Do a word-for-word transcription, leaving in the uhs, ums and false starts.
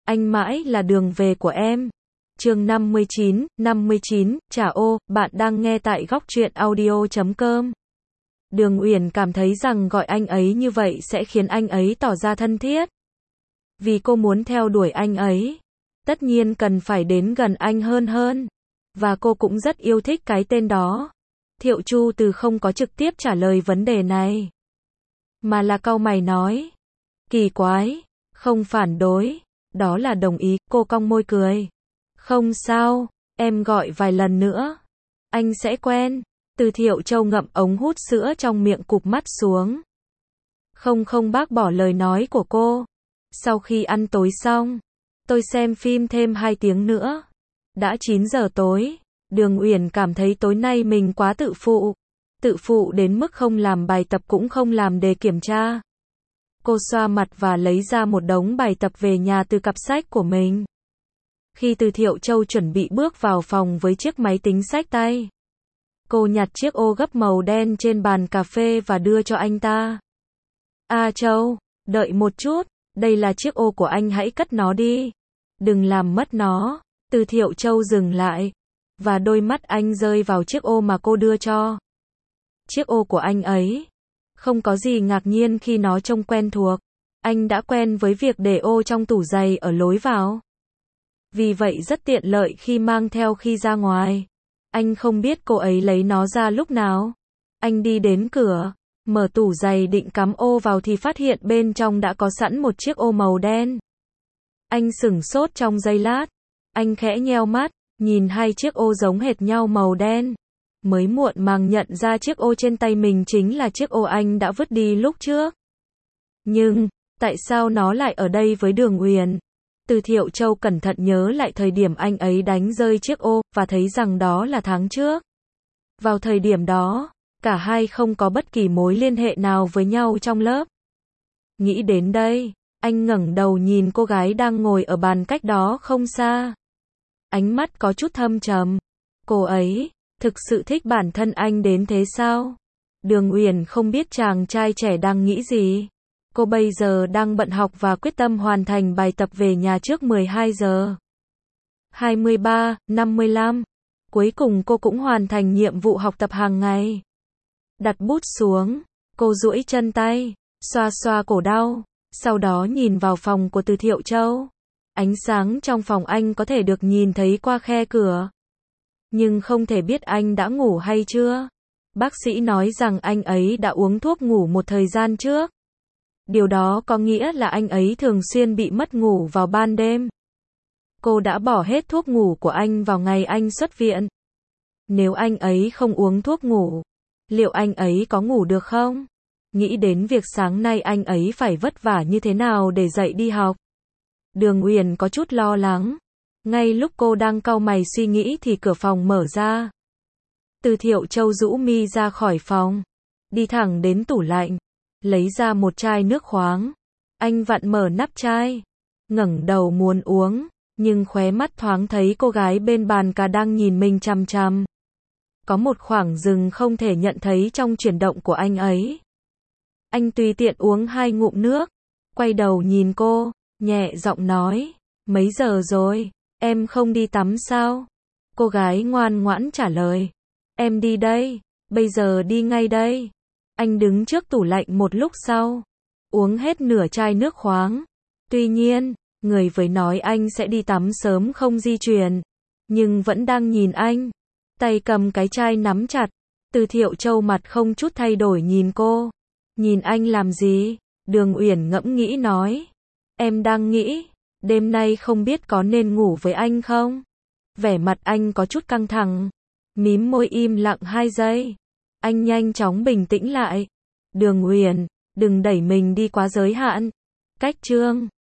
anh mãi là đường về của em. Chương năm mươi chín, năm mươi chín, chả ô, bạn đang nghe tại góc truyện audio chấm com. Đường Uyển cảm thấy rằng gọi anh ấy như vậy sẽ khiến anh ấy tỏ ra thân thiết. Vì cô muốn theo đuổi anh ấy, tất nhiên cần phải đến gần anh hơn hơn. Và cô cũng rất yêu thích cái tên đó. Thiệu Chu Từ không có trực tiếp trả lời vấn đề này, mà là cau mày nói. Kỳ quái, không phản đối, đó là đồng ý, cô cong môi cười. Không sao, em gọi vài lần nữa, anh sẽ quen. Từ Thiệu Châu ngậm ống hút sữa trong miệng cụp mắt xuống. Không không bác bỏ lời nói của cô. Sau khi ăn tối xong, tôi xem phim thêm hai tiếng nữa. Đã chín giờ tối, Đường Uyển cảm thấy tối nay mình quá tự phụ. Tự phụ đến mức không làm bài tập cũng không làm đề kiểm tra. Cô xoa mặt và lấy ra một đống bài tập về nhà từ cặp sách của mình. Khi Từ Thiệu Châu chuẩn bị bước vào phòng với chiếc máy tính xách tay, cô nhặt chiếc ô gấp màu đen trên bàn cà phê và đưa cho anh ta. A Châu, đợi một chút, đây là chiếc ô của anh, hãy cất nó đi. Đừng làm mất nó. Từ Thiệu Châu dừng lại, và đôi mắt anh rơi vào chiếc ô mà cô đưa cho. Chiếc ô của anh ấy. Không có gì ngạc nhiên khi nó trông quen thuộc. Anh đã quen với việc để ô trong tủ giày ở lối vào. Vì vậy rất tiện lợi khi mang theo khi ra ngoài. Anh không biết cô ấy lấy nó ra lúc nào. Anh đi đến cửa, mở tủ giày định cắm ô vào thì phát hiện bên trong đã có sẵn một chiếc ô màu đen. Anh sửng sốt trong giây lát. Anh khẽ nheo mắt, nhìn hai chiếc ô giống hệt nhau màu đen. Mới muộn màng nhận ra chiếc ô trên tay mình chính là chiếc ô anh đã vứt đi lúc trước. Nhưng, tại sao nó lại ở đây với Đường Uyển? Từ Thiệu Châu cẩn thận nhớ lại thời điểm anh ấy đánh rơi chiếc ô, và thấy rằng đó là tháng trước. Vào thời điểm đó, cả hai không có bất kỳ mối liên hệ nào với nhau trong lớp. Nghĩ đến đây, anh ngẩng đầu nhìn cô gái đang ngồi ở bàn cách đó không xa. Ánh mắt có chút thâm trầm. Cô ấy thực sự thích bản thân anh đến thế sao? Đường Uyển không biết chàng trai trẻ đang nghĩ gì. Cô bây giờ đang bận học và quyết tâm hoàn thành bài tập về nhà trước mười hai giờ. hai mươi ba, năm mươi lăm. Cuối cùng cô cũng hoàn thành nhiệm vụ học tập hàng ngày. Đặt bút xuống, cô duỗi chân tay, xoa xoa cổ đau, sau đó nhìn vào phòng của Từ Thiệu Châu. Ánh sáng trong phòng anh có thể được nhìn thấy qua khe cửa. Nhưng không thể biết anh đã ngủ hay chưa. Bác sĩ nói rằng anh ấy đã uống thuốc ngủ một thời gian trước. Điều đó có nghĩa là anh ấy thường xuyên bị mất ngủ vào ban đêm. Cô đã bỏ hết thuốc ngủ của anh vào ngày anh xuất viện. Nếu anh ấy không uống thuốc ngủ, liệu anh ấy có ngủ được không? Nghĩ đến việc sáng nay anh ấy phải vất vả như thế nào để dậy đi học, Đường Uyển có chút lo lắng. Ngay lúc cô đang cau mày suy nghĩ thì cửa phòng mở ra. Từ Thiệu Châu rũ mi ra khỏi phòng, đi thẳng đến tủ lạnh, lấy ra một chai nước khoáng. Anh vặn mở nắp chai, ngẩng đầu muốn uống, nhưng khóe mắt thoáng thấy cô gái bên bàn cà đang nhìn mình chằm chằm. Có một khoảng dừng không thể nhận thấy trong chuyển động của anh ấy. Anh tùy tiện uống hai ngụm nước, quay đầu nhìn cô, nhẹ giọng nói, mấy giờ rồi, em không đi tắm sao? Cô gái ngoan ngoãn trả lời, em đi đây, bây giờ đi ngay đây. Anh đứng trước tủ lạnh một lúc sau, uống hết nửa chai nước khoáng. Tuy nhiên, người với nói anh sẽ đi tắm sớm không di chuyển, nhưng vẫn đang nhìn anh. Tay cầm cái chai nắm chặt. Từ Thiệu Châu mặt không chút thay đổi nhìn cô. Nhìn anh làm gì? Đường Uyển ngẫm nghĩ nói. Em đang nghĩ, đêm nay không biết có nên ngủ với anh không? Vẻ mặt anh có chút căng thẳng. Mím môi im lặng hai giây. Anh nhanh chóng bình tĩnh lại. Đường Uyển, đừng đẩy mình đi quá giới hạn. Cách chương